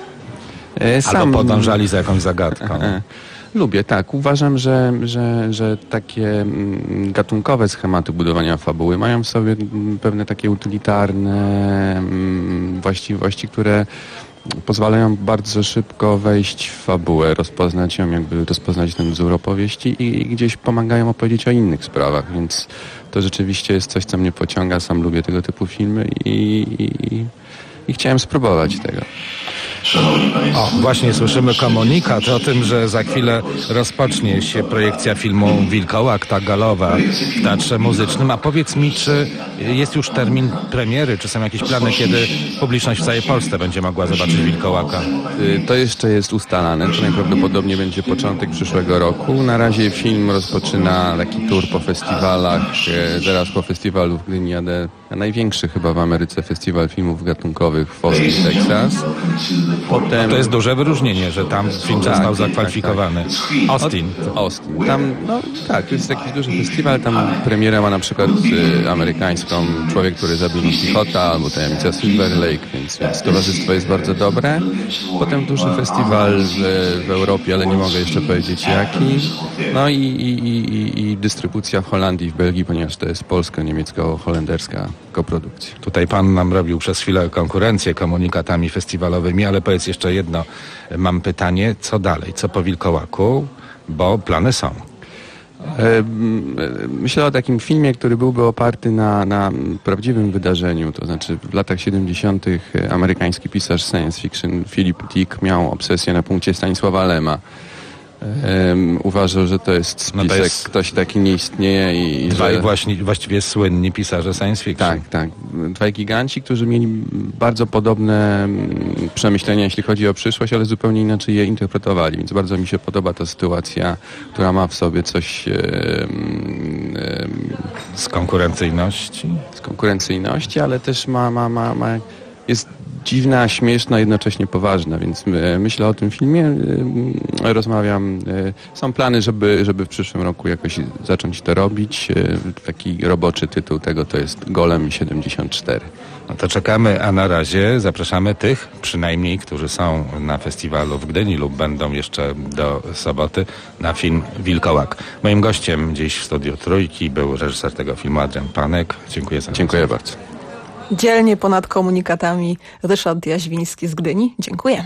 Speaker 9: Albo podążali za jakąś zagadką.
Speaker 10: Lubię, tak. Uważam, że takie gatunkowe schematy budowania fabuły mają w sobie pewne takie utylitarne właściwości, które pozwalają bardzo szybko wejść w fabułę, rozpoznać ją, jakby rozpoznać ten wzór opowieści i gdzieś pomagają opowiedzieć o innych sprawach, więc to rzeczywiście jest coś, co mnie pociąga. Sam lubię tego typu filmy i chciałem spróbować tego.
Speaker 9: O, właśnie słyszymy komunikat o tym, że za chwilę rozpocznie się projekcja filmu Wilkołak, ta galowa w Teatrze Muzycznym. A powiedz mi, czy jest już termin premiery, czy są jakieś plany, kiedy publiczność w całej Polsce będzie mogła zobaczyć Wilkołaka?
Speaker 10: To jeszcze jest ustalane, to najprawdopodobniej będzie początek przyszłego roku. Na razie film rozpoczyna taki tour po festiwalach. Zaraz po festiwalu w Gdyni jadę na największy chyba w Ameryce festiwal filmów gatunkowych w Austin, Texas. Potem...
Speaker 9: To jest duże wyróżnienie, że tam film został zakwalifikowany.
Speaker 10: Tak.
Speaker 9: Austin.
Speaker 10: Tam, no tak, to jest jakiś duży festiwal, tam premierę ma na przykład amerykański zresztą Człowiek, który zabił Don Quixota albo Tajemnica Silver Lake, więc towarzystwo jest bardzo dobre. Potem duży festiwal w Europie, ale nie mogę jeszcze powiedzieć jaki. No i dystrybucja w Holandii, w Belgii, ponieważ to jest polsko-niemiecko-holenderska koprodukcja.
Speaker 9: Tutaj pan nam robił przez chwilę konkurencję komunikatami festiwalowymi, ale powiedz jeszcze jedno. Mam pytanie, co dalej? Co po Wilkołaku? Bo plany są.
Speaker 10: Myślę o takim filmie, który byłby oparty na prawdziwym wydarzeniu. To znaczy w latach 70. amerykański pisarz science fiction Philip Dick miał obsesję na punkcie Stanisława Lema. Uważał, że to jest spisek, ktoś taki nie istnieje i że...
Speaker 9: Właściwie słynni pisarze science fiction.
Speaker 10: Tak. Dwaj giganci, którzy mieli bardzo podobne przemyślenia, jeśli chodzi o przyszłość, ale zupełnie inaczej je interpretowali. Więc bardzo mi się podoba ta sytuacja, która ma w sobie coś...
Speaker 9: z konkurencyjności? Z konkurencyjności,
Speaker 10: ale też jest dziwna, śmieszna, jednocześnie poważna, więc myślę o tym filmie, rozmawiam. Są plany, żeby w przyszłym roku jakoś zacząć to robić. Taki roboczy tytuł tego to jest Golem 74.
Speaker 9: No to czekamy, a na razie zapraszamy tych przynajmniej, którzy są na festiwalu w Gdyni lub będą jeszcze do soboty na film Wilkołak. Moim gościem dziś w studiu Trójki był reżyser tego filmu Adrian Panek. Dziękuję za
Speaker 10: Dziękuję bardzo.
Speaker 4: Dzielnie ponad komunikatami Ryszard Jaźwiński z Gdyni. Dziękujemy.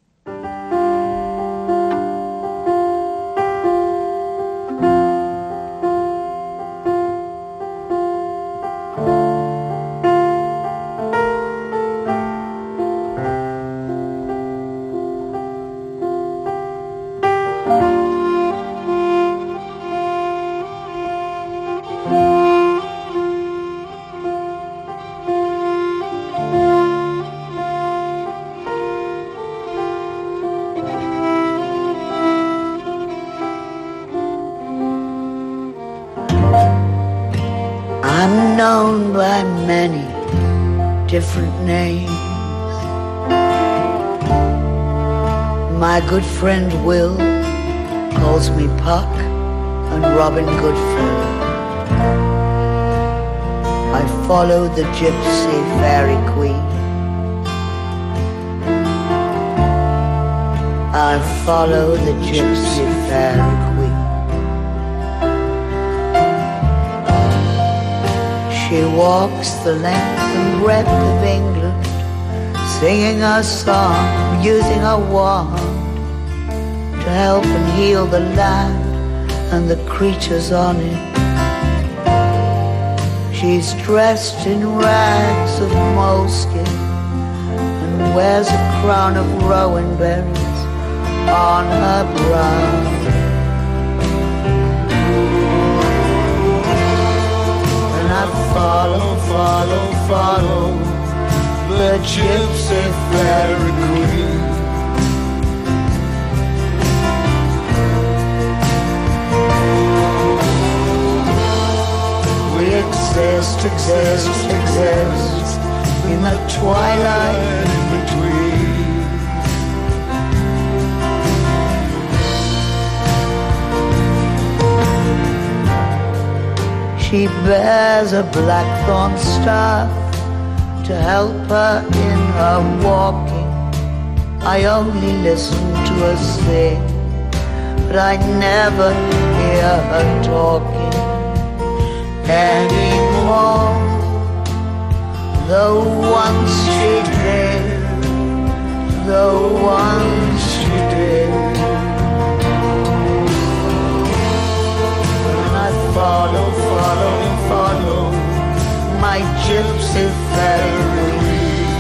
Speaker 1: I'm known by many different names. My good friend Will calls me Puck and Robin Goodfellow. I follow the gypsy fairy queen. I follow the gypsy fairy queen. She walks the length and breadth of England, singing a song, using a wand to help and heal the land and the creatures on it. She's dressed in rags of moleskin and wears a crown of rowan berries on her brow. Follow, follow, follow the gypsy fairy queen. We exist, exist, exist in the twilight in between. She bears a blackthorn staff to help her in her walking. I only listen to her sing, but I never hear her talking anymore. Though once she did, though once she did. Follow, follow, follow my gypsy fairy queen.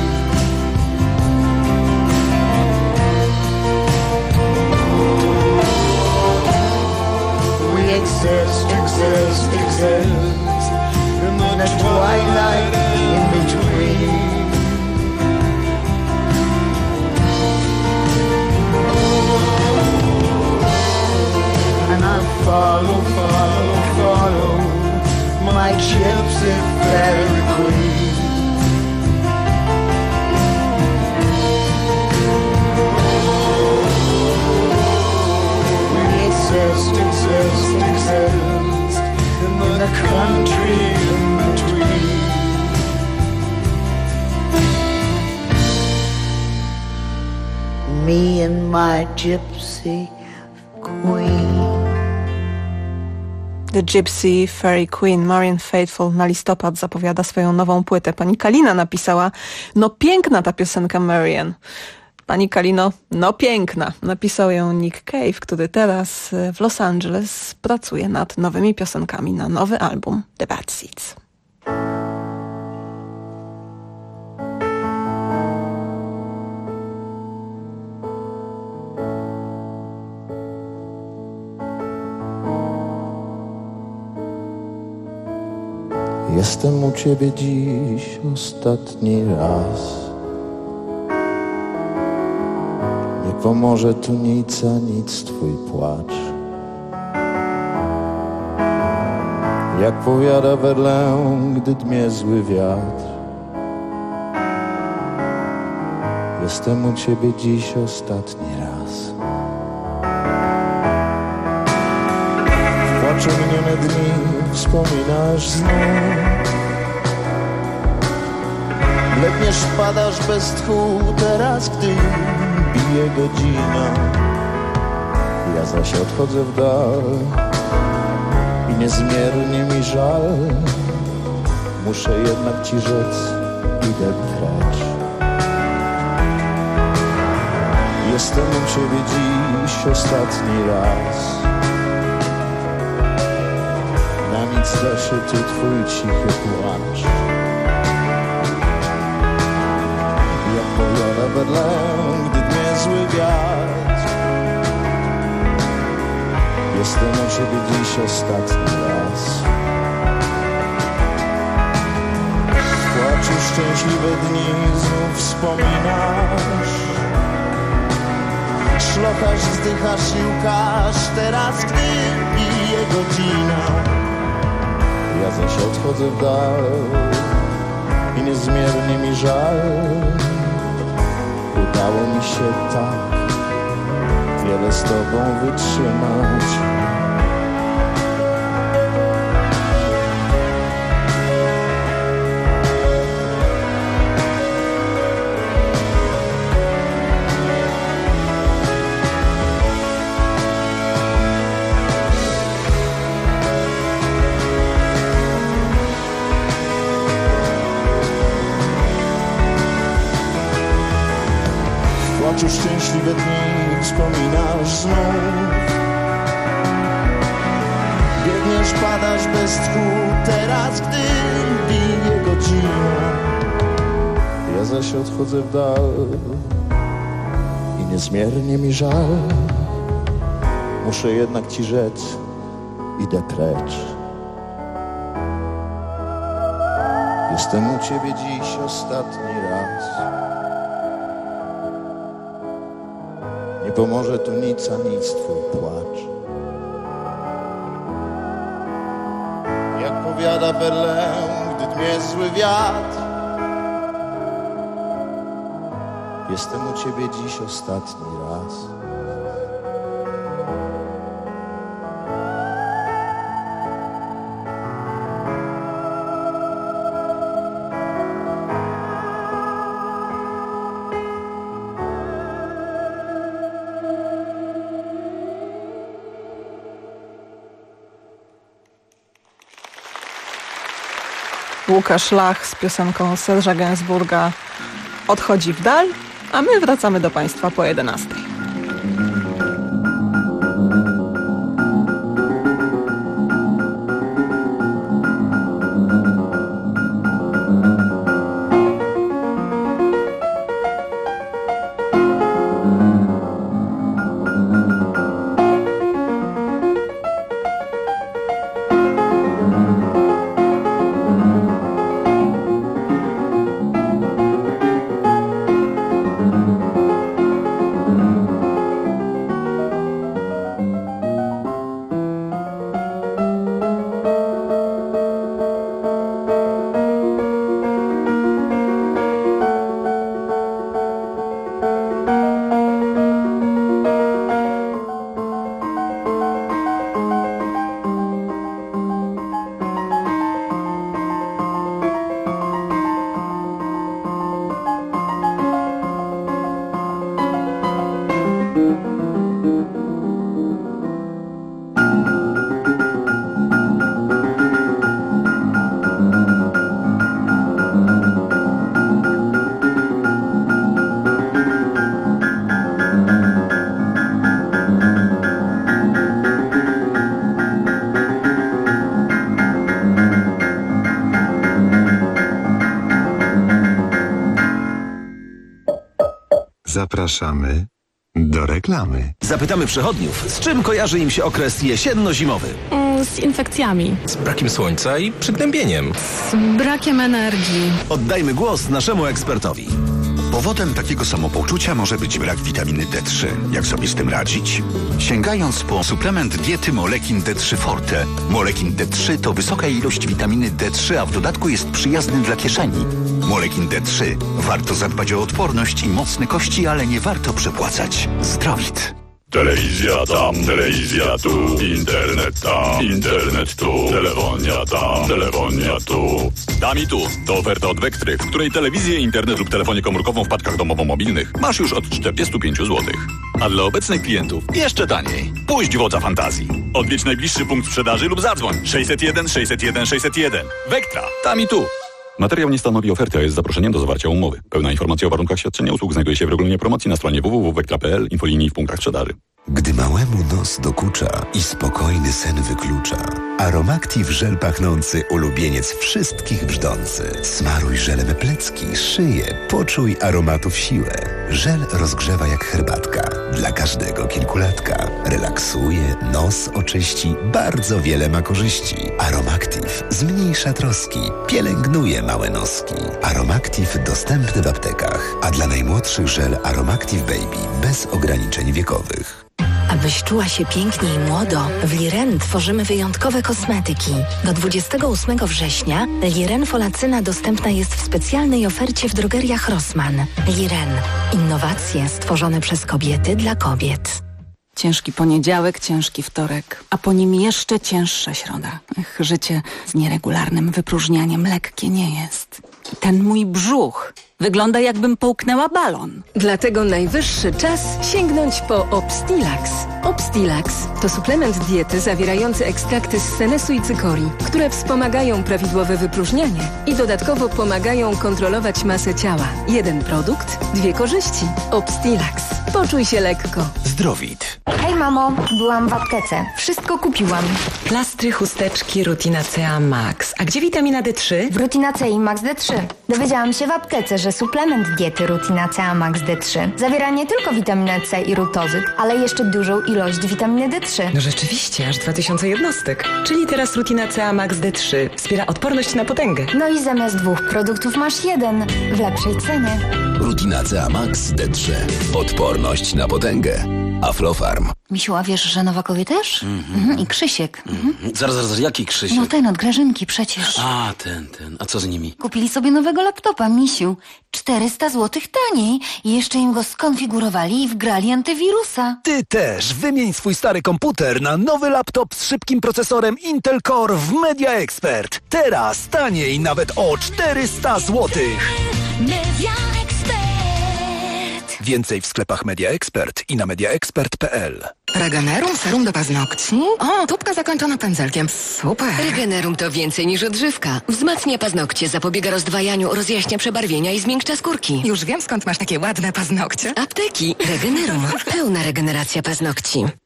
Speaker 1: We exist, exist, exist in the twilight in between. And I follow, follow, follow my gypsy fairy queen. We exist, exist, exist in the country in between. my gypsy queen.
Speaker 4: The Gypsy Fairy Queen, Marianne Faithfull na listopad zapowiada swoją nową płytę. Pani Kalina napisała, no piękna ta piosenka Marianne. Pani Kalino, no piękna. Napisał ją Nick Cave, który teraz w Los Angeles pracuje nad nowymi piosenkami na nowy album The Bad Seeds.
Speaker 11: Jestem u ciebie dziś ostatni raz. Nie pomoże tu nic, a nic twój płacz. Jak powiada Verlaine, gdy dmie zły wiatr. Jestem u ciebie dziś ostatni raz. W płaczu minione dni wspominasz znów. Bledniesz, padasz bez tchu teraz, gdy bije godzina. Ja zaś odchodzę w dal i niezmiernie mi żal. Muszę jednak ci rzec, idę precz. Jestem u ciebie dziś ostatni raz. Na nic zaszyty twój cichy płacz. Jak powiada Verlaine, gdy dmie zły wiatr. Jestem u ciebie dziś ostatni raz. W płaczu szczęśliwe dni znów wspominasz. Szlochasz, wzdychasz i łkasz teraz, gdy bije godzina. Ja zaś odchodzę w dal i niezmiernie mi żal. Udało mi się tak wiele z tobą wytrzymać. Szczęśliwe dni wspominasz znów. Biegniesz, padasz bez tchu teraz, gdy bije godzina. Ja zaś odchodzę w dal i niezmiernie mi żal. Muszę jednak ci rzec, idę precz. Jestem u ciebie dziś ostatni raz. Nie pomoże tu nic, a nic twój płacz. Jak powiada Verlaine, gdy dmie zły wiatr. Jestem u ciebie dziś ostatni raz.
Speaker 4: Łukasz Lach z piosenką Serge'a Gainsbourga odchodzi w dal, a my wracamy do Państwa po 11.
Speaker 14: Zapraszamy do reklamy.
Speaker 16: Zapytamy przechodniów, z czym kojarzy im się okres jesienno-zimowy?
Speaker 17: Z infekcjami.
Speaker 16: Z brakiem słońca i przygnębieniem.
Speaker 17: Z brakiem energii.
Speaker 16: Oddajmy głos naszemu ekspertowi.
Speaker 24: Powodem takiego samopoczucia może być brak witaminy D3. Jak sobie z tym radzić? Sięgając po suplement diety Molekin D3 Forte. Molekin D3 to wysoka ilość witaminy D3, a w dodatku jest przyjazny dla kieszeni. Molekin D3. Warto zadbać o odporność i mocne kości, ale nie warto przepłacać. Zdrowit.
Speaker 25: Telewizja tam, telewizja tu, internet tam, internet tu, telefonia tam, telefonia tu. Tam i tu, to oferta od Wektry, w której telewizję, internet lub telefonię komórkową w paczkach domowo-mobilnych masz już od 45 zł. A dla obecnych klientów jeszcze taniej. Puść wodza fantazji. Odwiedź najbliższy punkt sprzedaży lub zadzwoń 601 601 601. Wektra, tam i tu. Materiał nie stanowi oferty, a jest zaproszeniem do zawarcia umowy. Pełna informacja o warunkach świadczenia usług znajduje się w regulaminie promocji na stronie www.wektra.pl, infolinii w punktach sprzedaży.
Speaker 26: Gdy małemu nos dokucza i spokojny sen wyklucza, Aromactive żel pachnący ulubieniec wszystkich brzdący. Smaruj żelem plecki, szyję, poczuj aromatów siłę. Żel rozgrzewa jak herbatka, dla każdego kilkulatka. Relaksuje, nos oczyści, bardzo wiele ma korzyści. Aromactive zmniejsza troski, pielęgnuje małe noski. Aromactive dostępny w aptekach, a dla najmłodszych żel Aromactive Baby bez ograniczeń wiekowych.
Speaker 27: Abyś czuła się pięknie i młodo, w Liren tworzymy wyjątkowe kosmetyki. Do 28 września Liren Folacyna dostępna jest w specjalnej ofercie w drogeriach Rossmann. Liren. Innowacje stworzone przez kobiety dla kobiet.
Speaker 18: Ciężki poniedziałek, ciężki wtorek, a po nim jeszcze cięższa środa. Życie z nieregularnym wypróżnianiem lekkie nie jest. Ten mój brzuch wygląda, jakbym połknęła balon.
Speaker 28: Dlatego najwyższy czas sięgnąć po Obstilax. Obstilax to suplement diety zawierający ekstrakty z senesu i cykorii, które wspomagają prawidłowe wypróżnianie i dodatkowo pomagają kontrolować masę ciała. Jeden produkt, dwie korzyści. Obstilax. Poczuj się lekko.
Speaker 16: Zdrowit.
Speaker 29: Hej mamo, byłam w aptece. Wszystko kupiłam.
Speaker 30: Plastry, chusteczki, Rutina CA Max. A gdzie witamina D3?
Speaker 29: W Rutina CI Max D3. Dowiedziałam się w aptece, że suplement diety Rutina CA Max D3 zawiera nie tylko witaminę C i rutozyt, ale jeszcze dużą ilość witaminy D3.
Speaker 30: No rzeczywiście, aż 2000 jednostek. Czyli teraz Rutina CA Max D3 wspiera odporność na potęgę.
Speaker 29: No i zamiast dwóch produktów masz jeden w lepszej cenie.
Speaker 12: Rutina CA Max D3. Odporność na potęgę. Aflofarm.
Speaker 19: Misiu, a wiesz, że Nowakowie też? I Krzysiek.
Speaker 20: Zaraz, jaki Krzysiek?
Speaker 19: No ten od Grażynki przecież.
Speaker 20: A, ten. A co z nimi?
Speaker 19: Kupili sobie nowego laptopa, Misiu. 400 zł taniej. I jeszcze im go skonfigurowali i wgrali antywirusa.
Speaker 16: Ty też wymień swój stary komputer na nowy laptop z szybkim procesorem Intel Core w Media Expert. Teraz taniej nawet o 400 zł.
Speaker 21: Media Expert.
Speaker 16: Więcej w sklepach Media Expert i na mediaexpert.pl.
Speaker 31: Regenerum serum do paznokci? O, tubka zakończona pędzelkiem. Super.
Speaker 32: Regenerum to więcej niż odżywka. Wzmacnia paznokcie, zapobiega rozdwajaniu, rozjaśnia przebarwienia i zmiękcza skórki.
Speaker 31: Już wiem, skąd masz takie ładne paznokcie.
Speaker 32: Apteki. Regenerum. Pełna regeneracja paznokci.